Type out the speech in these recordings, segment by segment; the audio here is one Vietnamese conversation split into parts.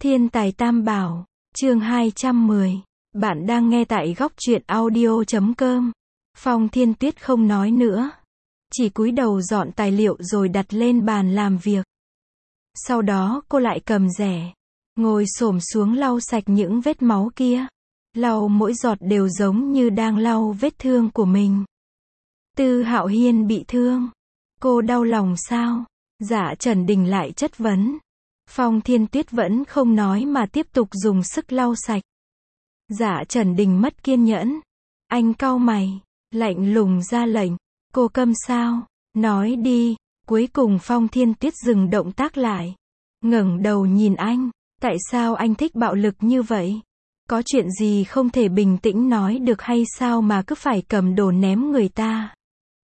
Thiên tài Tam Bảo, chương 210. Bạn đang nghe tại góc truyện audio.com. Phong Thiên Tuyết không nói nữa, chỉ cúi đầu dọn tài liệu rồi đặt lên bàn làm việc. Sau đó cô lại cầm rẻ, ngồi xổm xuống lau sạch những vết máu kia. Lau mỗi giọt đều giống như đang lau vết thương của mình. Tư Hạo Hiên bị thương, cô đau lòng sao? Dạ Trần Đình lại chất vấn. Phong Thiên Tuyết vẫn không nói mà tiếp tục dùng sức lau sạch. Dạ Trần Đình mất kiên nhẫn. Anh cau mày, lạnh lùng ra lệnh. Cô câm sao? Nói đi. Cuối cùng Phong Thiên Tuyết dừng động tác lại, ngẩng đầu nhìn anh. Tại sao anh thích bạo lực như vậy? Có chuyện gì không thể bình tĩnh nói được hay sao mà cứ phải cầm đồ ném người ta?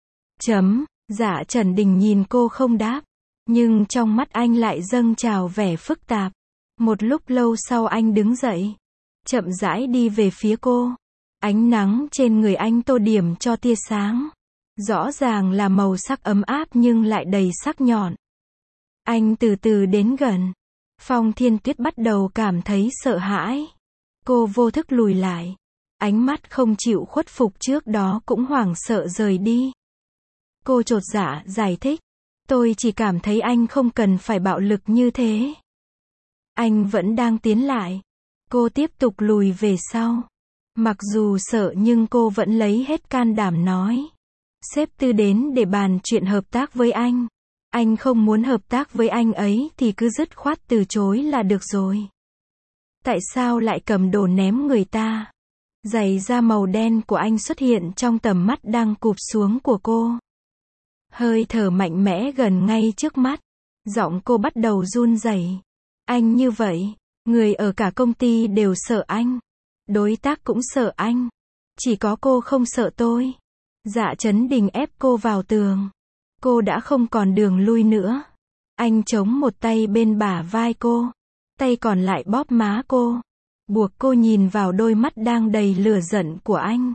Dạ Trần Đình nhìn cô không đáp, nhưng trong mắt anh lại dâng trào vẻ phức tạp. Một lúc lâu sau anh đứng dậy, chậm rãi đi về phía cô. Ánh nắng trên người anh tô điểm cho tia sáng. Rõ ràng là màu sắc ấm áp nhưng lại đầy sắc nhọn. Anh từ từ đến gần. Phong Thiên Tuyết bắt đầu cảm thấy sợ hãi. Cô vô thức lùi lại. Ánh mắt không chịu khuất phục trước đó cũng hoảng sợ rời đi. Cô chột dạ giải thích. Tôi chỉ cảm thấy anh không cần phải bạo lực như thế. Anh vẫn đang tiến lại. Cô tiếp tục lùi về sau. Mặc dù sợ nhưng cô vẫn lấy hết can đảm nói. Sếp Tư đến để bàn chuyện hợp tác với anh. Anh không muốn hợp tác với anh ấy thì cứ dứt khoát từ chối là được rồi. Tại sao lại cầm đồ ném người ta? Giày da màu đen của anh xuất hiện trong tầm mắt đang cụp xuống của cô. Hơi thở mạnh mẽ gần ngay trước mắt. Giọng cô bắt đầu run rẩy. Anh như vậy, người ở cả công ty đều sợ anh. Đối tác cũng sợ anh. Chỉ có cô không sợ tôi. Dạ Trấn Đình ép cô vào tường. Cô đã không còn đường lui nữa. Anh chống một tay bên bả vai cô, tay còn lại bóp má cô, buộc cô nhìn vào đôi mắt đang đầy lửa giận của anh.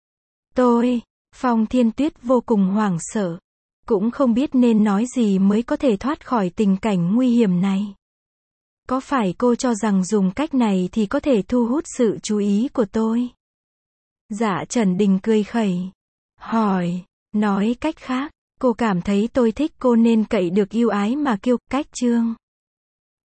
Phong Thiên Tuyết vô cùng hoảng sợ, cũng không biết nên nói gì mới có thể thoát khỏi tình cảnh nguy hiểm này. Có phải cô cho rằng dùng cách này thì có thể thu hút sự chú ý của tôi? Dạ Trần Đình cười khẩy, hỏi, nói cách khác, cô cảm thấy tôi thích cô nên cậy được yêu ái mà kiêu cách trương.